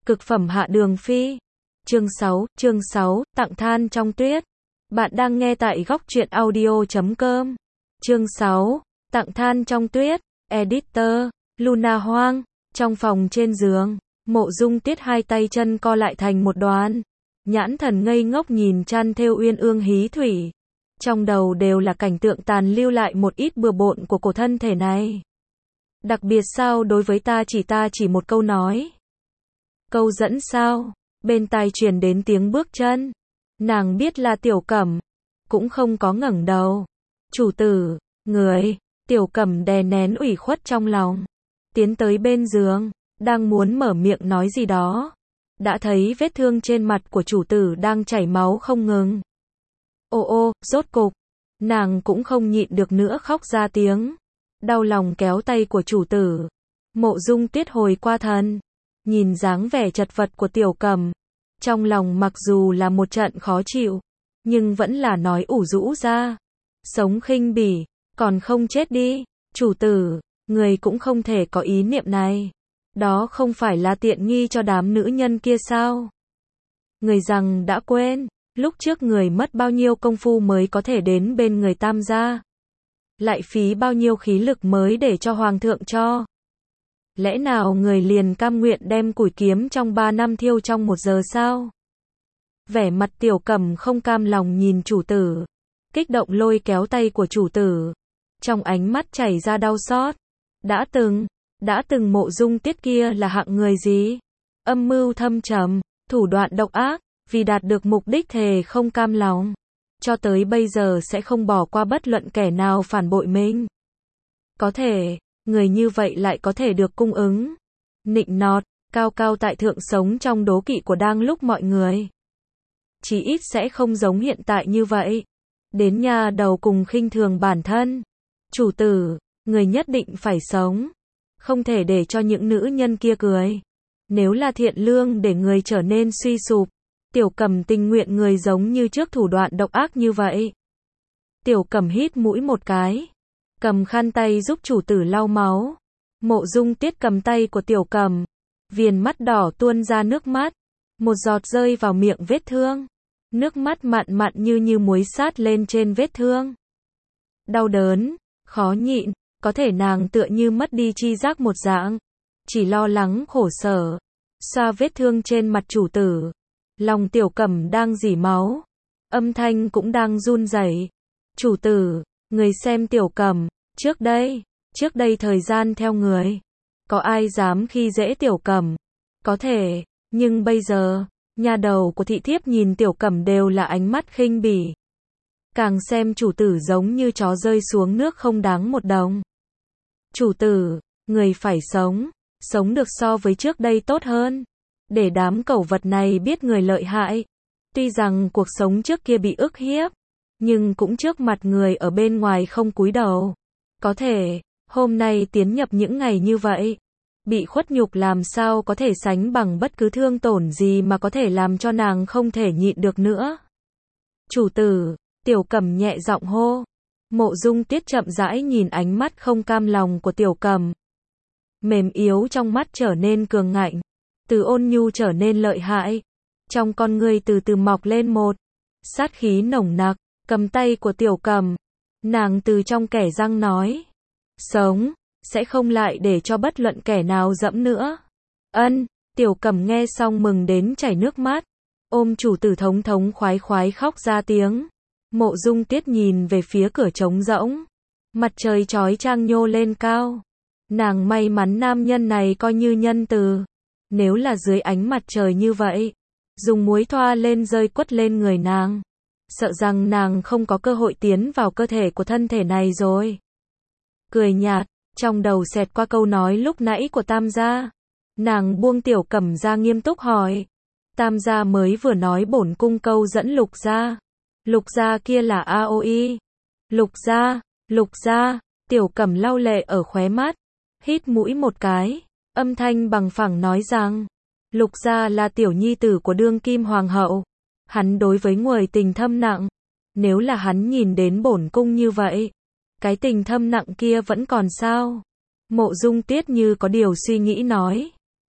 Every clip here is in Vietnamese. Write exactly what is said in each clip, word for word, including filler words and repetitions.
Cực phẩm hạ đường phi. Chương sáu, chương sáu, tặng than trong tuyết. Bạn đang nghe tại góc truyện audio chấm com. Chương sáu, tặng than trong tuyết. Editor, Luna Hoang. Trong phòng trên giường, Mộ Dung Tiết hai tay chân co lại thành một đoàn. Nhãn thần ngây ngốc nhìn chăn thêu uyên ương hí thủy. Trong đầu đều là cảnh tượng tàn lưu lại một ít bừa bộn của cổ thân thể này. Đặc biệt sao đối với ta chỉ ta chỉ một câu nói. Câu dẫn sao? Bên tai truyền đến tiếng bước chân. Nàng biết là Tiểu Cẩm. Cũng không có ngẩng đầu. Chủ tử, người. Tiểu Cẩm đè nén ủy khuất trong lòng. Tiến tới bên giường. Đang muốn mở miệng nói gì đó. Đã thấy vết thương trên mặt của chủ tử đang chảy máu không ngừng. Ô ô, rốt cục. Nàng cũng không nhịn được nữa khóc ra tiếng. Đau lòng kéo tay của chủ tử. Mộ Dung Tiết hồi qua thần. Nhìn dáng vẻ chật vật của Tiểu Cẩm. Trong lòng mặc dù là một trận khó chịu. Nhưng vẫn là nói ủ rũ ra. Sống khinh bỉ. Còn không chết đi. Chủ tử. Người cũng không thể có ý niệm này. Đó không phải là tiện nghi cho đám nữ nhân kia sao? Người rằng đã quên. Lúc trước người mất bao nhiêu công phu mới có thể đến bên người Tam gia. Lại phí bao nhiêu khí lực mới để cho Hoàng thượng cho. Lẽ nào người liền cam nguyện đem củi kiếm trong ba năm thiêu trong một giờ sao? Vẻ mặt Tiểu Cẩm không cam lòng nhìn chủ tử. Kích động lôi kéo tay của chủ tử. Trong ánh mắt chảy ra đau xót. Đã từng, đã từng Mộ Dung Tiết kia là hạng người gì? Âm mưu thâm trầm, thủ đoạn độc ác, vì đạt được mục đích thề không cam lòng. Cho tới bây giờ sẽ không bỏ qua bất luận kẻ nào phản bội mình. Có thể, người như vậy lại có thể được cung ứng. Nịnh nọt, cao cao tại thượng sống trong đố kỵ của đang lúc mọi người. Chỉ ít sẽ không giống hiện tại như vậy. Đến nhà đầu cùng khinh thường bản thân. Chủ tử, người nhất định phải sống. Không thể để cho những nữ nhân kia cười. Nếu là thiện lương để người trở nên suy sụp. Tiểu Cẩm tình nguyện người giống như trước thủ đoạn độc ác như vậy. Tiểu Cẩm hít mũi một cái. Cầm khăn tay giúp chủ tử lau máu. Mộ Dung Tiết cầm tay của Tiểu Cẩm. Viền mắt đỏ tuôn ra nước mắt. Một giọt rơi vào miệng vết thương. Nước mắt mặn mặn như như muối sát lên trên vết thương. Đau đớn, khó nhịn, có thể nàng tựa như mất đi chi giác một dạng. Chỉ lo lắng khổ sở. Xoa vết thương trên mặt chủ tử. Lòng Tiểu Cẩm đang rỉ máu. Âm thanh cũng đang run rẩy. Chủ tử, người xem Tiểu Cẩm, trước đây, trước đây thời gian theo người. Có ai dám khi dễ Tiểu Cẩm? Có thể, nhưng bây giờ, nhà đầu của thị thiếp nhìn Tiểu Cẩm đều là ánh mắt khinh bỉ. Càng xem chủ tử giống như chó rơi xuống nước không đáng một đồng. Chủ tử, người phải sống, sống được so với trước đây tốt hơn. Để đám cẩu vật này biết người lợi hại. Tuy rằng cuộc sống trước kia bị ức hiếp, nhưng cũng trước mặt người ở bên ngoài không cúi đầu. Có thể, hôm nay tiến nhập những ngày như vậy, bị khuất nhục làm sao có thể sánh bằng bất cứ thương tổn gì mà có thể làm cho nàng không thể nhịn được nữa. Chủ tử, Tiểu Cẩm nhẹ giọng hô. Mộ Dung Tiết chậm rãi nhìn ánh mắt không cam lòng của Tiểu Cẩm. Mềm yếu trong mắt trở nên cường ngạnh. Từ ôn nhu trở nên lợi hại. Trong con ngươi từ từ mọc lên một sát khí nồng nặc. Cầm tay của Tiểu Cẩm. Nàng từ trong kẻ răng nói. Sống, sẽ không lại để cho bất luận kẻ nào dẫm nữa. Ân, Tiểu Cẩm nghe xong mừng đến chảy nước mắt. Ôm chủ tử thống thống khoái khoái khóc ra tiếng. Mộ Dung Tiết nhìn về phía cửa trống rỗng. Mặt trời chói chang nhô lên cao. Nàng may mắn nam nhân này coi như nhân từ. Nếu là dưới ánh mặt trời như vậy, dùng muối thoa lên rơi quất lên người nàng, sợ rằng nàng không có cơ hội tiến vào cơ thể của thân thể này rồi. Cười nhạt, trong đầu xẹt qua câu nói lúc nãy của Tam gia. Nàng buông Tiểu Cẩm ra nghiêm túc hỏi. Tam gia mới vừa nói bổn cung câu dẫn Lục gia. Lục gia kia là a o i. Lục gia, Lục gia, Tiểu Cẩm lau lệ ở khóe mắt, hít mũi một cái. Âm thanh bằng phẳng nói rằng, Lục gia là tiểu nhi tử của đương kim hoàng hậu. Hắn đối với người tình thâm nặng. Nếu là hắn nhìn đến bổn cung như vậy, cái tình thâm nặng kia vẫn còn sao? Mộ Dung Tiết như có điều suy nghĩ nói.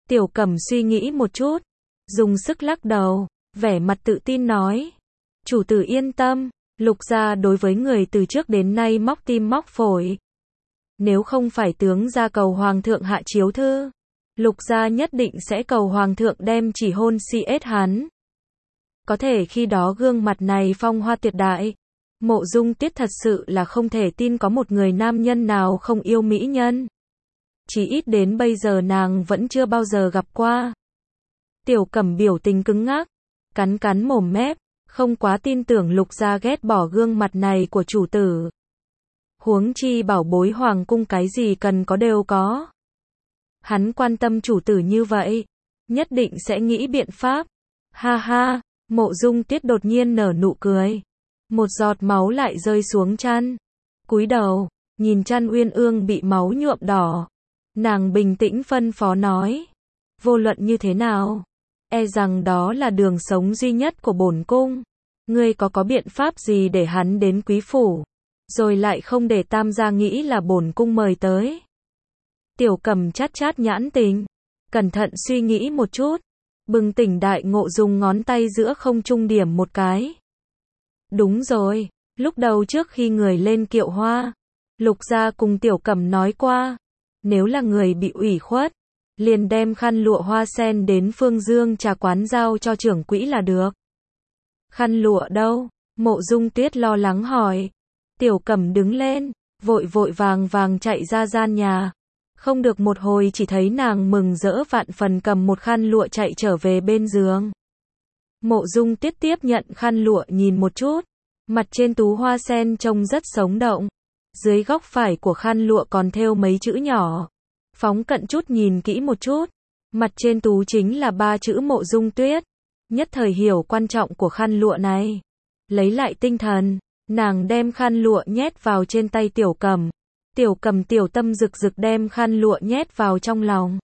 Tiểu Cẩm suy nghĩ một chút, dùng sức lắc đầu, vẻ mặt tự tin nói. Chủ tử yên tâm, Lục gia đối với người từ trước đến nay móc tim móc phổi. Nếu không phải tướng gia cầu hoàng thượng hạ chiếu thư, Lục gia nhất định sẽ cầu hoàng thượng đem chỉ hôn si ết hắn. Có thể khi đó gương mặt này phong hoa tuyệt đại, Mộ Dung Tiết thật sự là không thể tin có một người nam nhân nào không yêu mỹ nhân. Chỉ ít đến bây giờ nàng vẫn chưa bao giờ gặp qua. Tiểu Cẩm biểu tình cứng ngắc, cắn cắn mồm mép, không quá tin tưởng Lục gia ghét bỏ gương mặt này của chủ tử. Huống chi bảo bối hoàng cung cái gì cần có đều có. Hắn quan tâm chủ tử như vậy, nhất định sẽ nghĩ biện pháp. Ha ha, Mộ Dung Tiết đột nhiên nở nụ cười. Một giọt máu lại rơi xuống chăn. Cúi đầu, nhìn chăn uyên ương bị máu nhuộm đỏ. Nàng bình tĩnh phân phó nói. Vô luận như thế nào, e rằng đó là đường sống duy nhất của bổn cung. Ngươi có có biện pháp gì để hắn đến quý phủ, rồi lại không để Tam gia nghĩ là bổn cung mời tới. Tiểu Cẩm chát chát nhãn tình, cẩn thận suy nghĩ một chút, bừng tỉnh đại ngộ dùng ngón tay giữa không trung điểm một cái. Đúng rồi, lúc đầu trước khi người lên kiệu hoa, Lục gia cùng Tiểu Cẩm nói qua, nếu là người bị ủy khuất, liền đem khăn lụa hoa sen đến Phương Dương trà quán giao cho trưởng quỹ là được. Khăn lụa đâu? Mộ Dung Tuyết lo lắng hỏi. Tiểu Cẩm đứng lên, vội vội vàng vàng chạy ra gian nhà. Không được một hồi chỉ thấy nàng mừng rỡ vạn phần cầm một khăn lụa chạy trở về bên giường. Mộ Dung Tuyết tiếp nhận khăn lụa nhìn một chút, mặt trên tú hoa sen trông rất sống động. Dưới góc phải của khăn lụa còn thêu mấy chữ nhỏ. Phóng cận chút nhìn kỹ một chút, mặt trên tú chính là ba chữ Mộ Dung Tuyết. Nhất thời hiểu quan trọng của khăn lụa này. Lấy lại tinh thần, nàng đem khăn lụa nhét vào trên tay Tiểu Cẩm. Tiểu Cẩm tiểu tâm rực rực đem khăn lụa nhét vào trong lòng.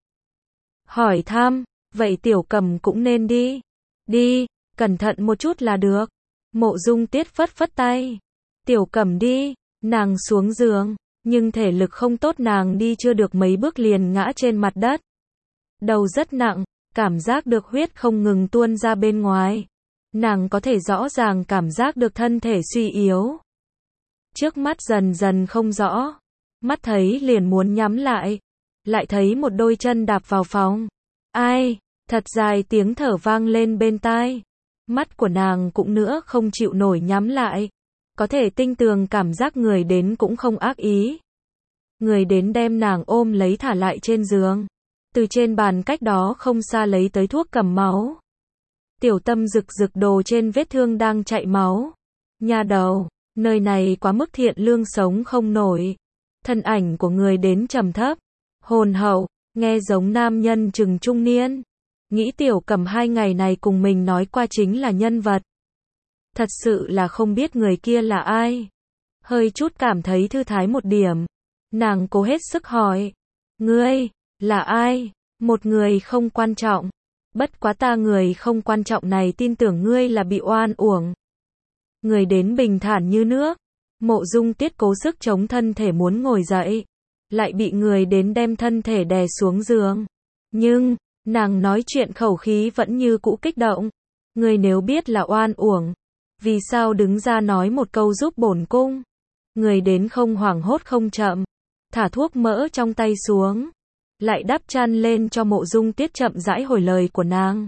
Hỏi thăm, vậy Tiểu Cẩm cũng nên đi. Đi, cẩn thận một chút là được. Mộ Dung Tiết phất phất tay. Tiểu Cẩm đi, nàng xuống giường, nhưng thể lực không tốt, nàng đi chưa được mấy bước liền ngã trên mặt đất. Đầu rất nặng, cảm giác được huyết không ngừng tuôn ra bên ngoài. Nàng có thể rõ ràng cảm giác được thân thể suy yếu. Trước mắt dần dần không rõ, mắt thấy liền muốn nhắm lại, lại thấy một đôi chân đạp vào phòng. Ai, thật dài tiếng thở vang lên bên tai. Mắt của nàng cũng nữa không chịu nổi nhắm lại. Có thể tinh tường cảm giác người đến cũng không ác ý. Người đến đem nàng ôm lấy thả lại trên giường. Từ trên bàn cách đó không xa lấy tới thuốc cầm máu. Tiểu tâm rực rực đồ trên vết thương đang chạy máu. Nha đầu, nơi này quá mức thiện lương sống không nổi. Thân ảnh của người đến trầm thấp, hồn hậu, nghe giống nam nhân chừng trung niên. Nghĩ Tiểu Cẩm hai ngày này cùng mình nói qua chính là nhân vật. Thật sự là không biết người kia là ai. Hơi chút cảm thấy thư thái một điểm. Nàng cố hết sức hỏi. Ngươi, là ai? Một người không quan trọng. Bất quá ta người không quan trọng này tin tưởng ngươi là bị oan uổng. Người đến bình thản như nước. Mộ Dung Tiết cố sức chống thân thể muốn ngồi dậy. Lại bị người đến đem thân thể đè xuống giường. Nhưng, nàng nói chuyện khẩu khí vẫn như cũ kích động. Ngươi nếu biết là oan uổng, vì sao đứng ra nói một câu giúp bổn cung? Người đến không hoảng hốt không chậm, thả thuốc mỡ trong tay xuống, lại đắp chăn lên cho Mộ Dung Tiết chậm rãi hồi lời của nàng.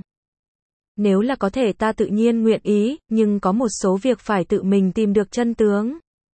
Nếu là có thể ta tự nhiên nguyện ý, nhưng có một số việc phải tự mình tìm được chân tướng.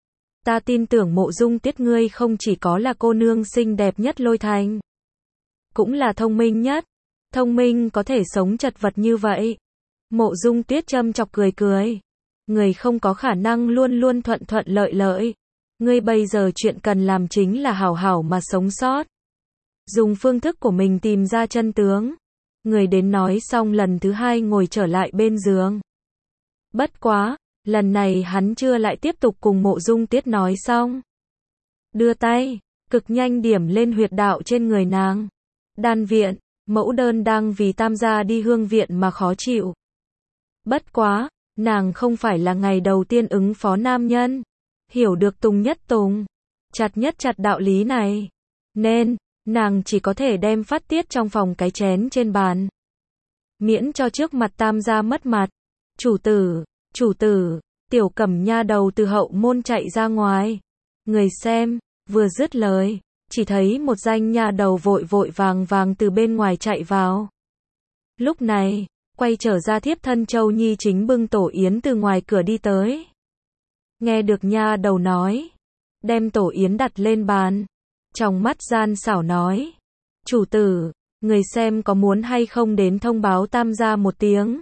Ta tin tưởng Mộ Dung Tiết ngươi không chỉ có là cô nương xinh đẹp nhất Lôi Thành, cũng là thông minh nhất. Thông minh có thể sống chật vật như vậy. Mộ Dung Tiết châm chọc cười cười. Người không có khả năng luôn luôn thuận thuận lợi lợi. Ngươi bây giờ chuyện cần làm chính là hảo hảo mà sống sót. Dùng phương thức của mình tìm ra chân tướng. Người đến nói xong lần thứ hai ngồi trở lại bên giường. Bất quá, lần này hắn chưa lại tiếp tục cùng Mộ Dung Tiết nói xong. Đưa tay, cực nhanh điểm lên huyệt đạo trên người nàng. Đan viện, mẫu đơn đang vì Tam gia đi hương viện mà khó chịu. Bất quá, nàng không phải là ngày đầu tiên ứng phó nam nhân. Hiểu được tùng nhất tùng, chặt nhất chặt đạo lý này. Nên, nàng chỉ có thể đem phát tiết trong phòng cái chén trên bàn. Miễn cho trước mặt Tam gia mất mặt. Chủ tử, chủ tử, Tiểu Cẩm nha đầu từ hậu môn chạy ra ngoài. Người xem, vừa dứt lời, chỉ thấy một danh nha đầu vội vội vàng vàng từ bên ngoài chạy vào. Lúc này, quay trở ra thiếp thân Châu Nhi chính bưng tổ yến từ ngoài cửa đi tới. Nghe được nha đầu nói, đem tổ yến đặt lên bàn, trong mắt gian xảo nói, chủ tử, người xem có muốn hay không đến thông báo Tam gia một tiếng.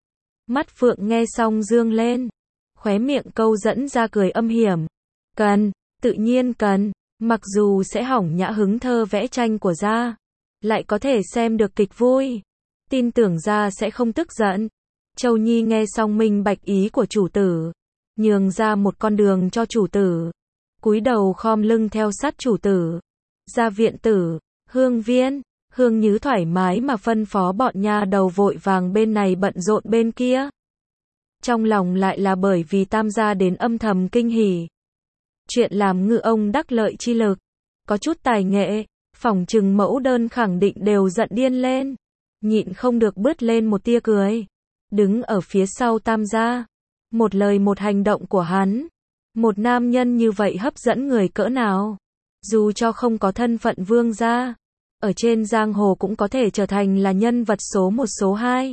Mắt Phượng nghe xong dương lên, khóe miệng câu dẫn ra cười âm hiểm. Cần, tự nhiên cần, mặc dù sẽ hỏng nhã hứng thơ vẽ tranh của gia, lại có thể xem được kịch vui. Tin tưởng gia sẽ không tức giận. Châu Nhi nghe xong minh bạch ý của chủ tử, nhường ra một con đường cho chủ tử, cúi đầu khom lưng theo sát chủ tử. Ra viện tử, Hương viên, Hương Nhứ thoải mái mà phân phó bọn nha đầu vội vàng bên này bận rộn bên kia. Trong lòng lại là bởi vì Tam gia đến âm thầm kinh hỉ. Chuyện làm ngư ông đắc lợi chi lực, có chút tài nghệ, phỏng chừng mẫu đơn khẳng định đều giận điên lên, nhịn không được bứt lên một tia cười. Đứng ở phía sau Tam gia, một lời một hành động của hắn, một nam nhân như vậy hấp dẫn người cỡ nào, dù cho không có thân phận vương gia, ở trên giang hồ cũng có thể trở thành là nhân vật số một số hai.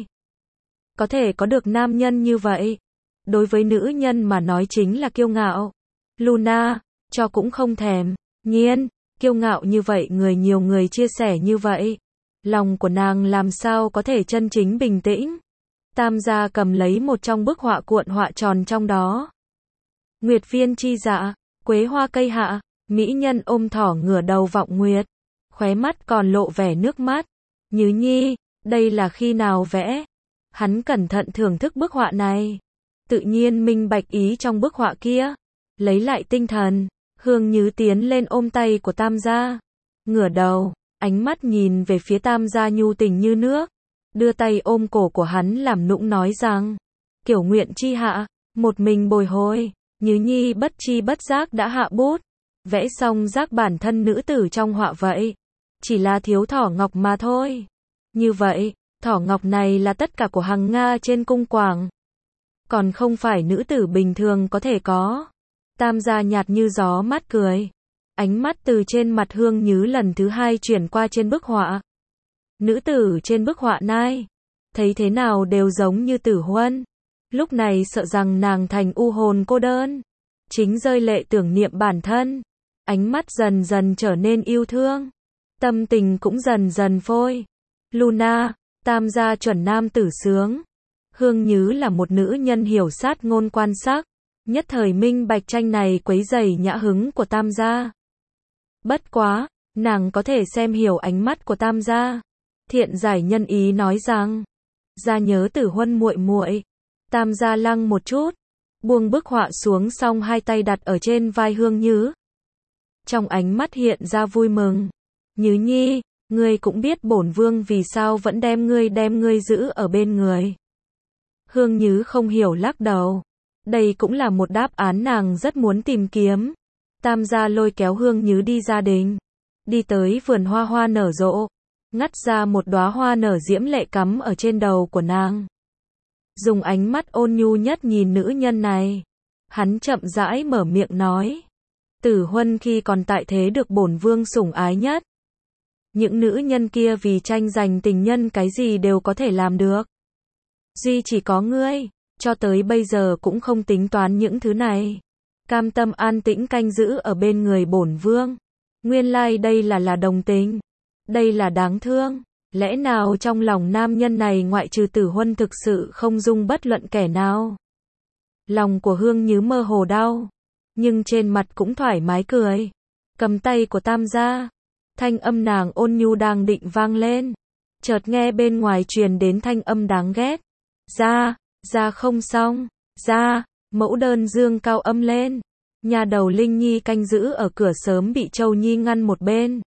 Có thể có được nam nhân như vậy, đối với nữ nhân mà nói chính là kiêu ngạo. Luna, cho cũng không thèm, nhiên, kiêu ngạo như vậy người nhiều người chia sẻ như vậy, lòng của nàng làm sao có thể chân chính bình tĩnh. Tam gia cầm lấy một trong bức họa cuộn họa tròn trong đó. Nguyệt viên chi dạ, quế hoa cây hạ, mỹ nhân ôm thỏ ngửa đầu vọng nguyệt, khóe mắt còn lộ vẻ nước mắt. Nhứ Nhi, đây là khi nào vẽ? Hắn cẩn thận thưởng thức bức họa này, tự nhiên minh bạch ý trong bức họa kia. Lấy lại tinh thần, Hương Nhứ tiến lên ôm tay của Tam gia, ngửa đầu, ánh mắt nhìn về phía Tam gia nhu tình như nước, đưa tay ôm cổ của hắn làm nũng nói rằng, kiểu nguyện chi hạ, một mình bồi hồi. Nhứ Nhi bất chi bất giác đã hạ bút, vẽ xong giác bản thân nữ tử trong họa vậy, chỉ là thiếu thỏ ngọc mà thôi. Như vậy, thỏ ngọc này là tất cả của Hằng Nga trên cung quảng, còn không phải nữ tử bình thường có thể có. Tam gia nhạt như gió mát cười, ánh mắt từ trên mặt Hương Nhứ lần thứ hai chuyển qua trên bức họa. Nữ tử trên bức họa này, thấy thế nào đều giống như Tử Huân. Lúc này sợ rằng nàng thành u hồn cô đơn, chính rơi lệ tưởng niệm bản thân, ánh mắt dần dần trở nên yêu thương, tâm tình cũng dần dần phôi. Luna, Tam gia chuẩn nam tử sướng. Hương Nhứ là một nữ nhân hiểu sát ngôn quan sắc, nhất thời minh bạch tranh này quấy rầy nhã hứng của Tam gia. Bất quá, nàng có thể xem hiểu ánh mắt của Tam gia, thiện giải nhân ý nói rằng, gia nhớ Tử Huân muội muội. Tam gia lăng một chút, buông bức họa xuống xong hai tay đặt ở trên vai Hương Nhứ. Trong ánh mắt hiện ra vui mừng. Nhứ Nhi, ngươi cũng biết bổn vương vì sao vẫn đem ngươi đem ngươi giữ ở bên người. Hương Nhứ không hiểu lắc đầu. Đây cũng là một đáp án nàng rất muốn tìm kiếm. Tam gia lôi kéo Hương Nhứ đi gia đình, đi tới vườn hoa hoa nở rộ, ngắt ra một đóa hoa nở diễm lệ cắm ở trên đầu của nàng. Dùng ánh mắt ôn nhu nhất nhìn nữ nhân này, hắn chậm rãi mở miệng nói, Tử Huân khi còn tại thế được bổn vương sủng ái nhất. Những nữ nhân kia vì tranh giành tình nhân cái gì đều có thể làm được, duy chỉ có ngươi, cho tới bây giờ cũng không tính toán những thứ này, cam tâm an tĩnh canh giữ ở bên người bổn vương. Nguyên lai like đây là là đồng tình, đây là đáng thương. Lẽ nào trong lòng nam nhân này ngoại trừ Tử Huân thực sự không dung bất luận kẻ nào? Lòng của Hương Nhứ mơ hồ đau, nhưng trên mặt cũng thoải mái cười, cầm tay của Tam gia, thanh âm nàng ôn nhu đang định vang lên, chợt nghe bên ngoài truyền đến thanh âm đáng ghét. Ra, ra không xong, ra, mẫu đơn dương cao âm lên. Nhà đầu Linh Nhi canh giữ ở cửa sớm bị Châu Nhi ngăn một bên.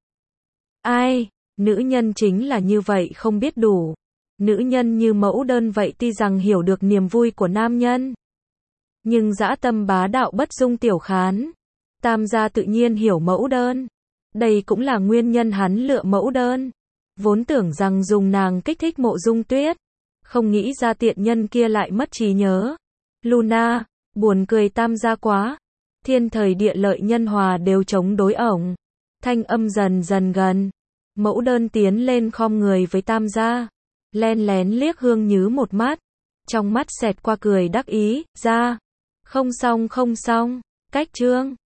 Ai? Nữ nhân chính là như vậy không biết đủ. Nữ nhân như mẫu đơn vậy tuy rằng hiểu được niềm vui của nam nhân, nhưng dã tâm bá đạo bất dung tiểu khán. Tam gia tự nhiên hiểu mẫu đơn, Đây cũng là nguyên nhân hắn lựa mẫu đơn. Vốn tưởng rằng dùng nàng kích thích Mộ Dung Tuyết. Không nghĩ ra tiện nhân kia lại mất trí nhớ. Luna, buồn cười Tam gia quá. Thiên thời địa lợi nhân hòa đều chống đối ổng. Thanh âm dần dần gần. Mẫu đơn tiến lên khom người với Tam gia. Len lén liếc Hương Nhứ một mắt. Trong mắt xẹt qua cười đắc ý, ra. Không xong không xong. Cách trương.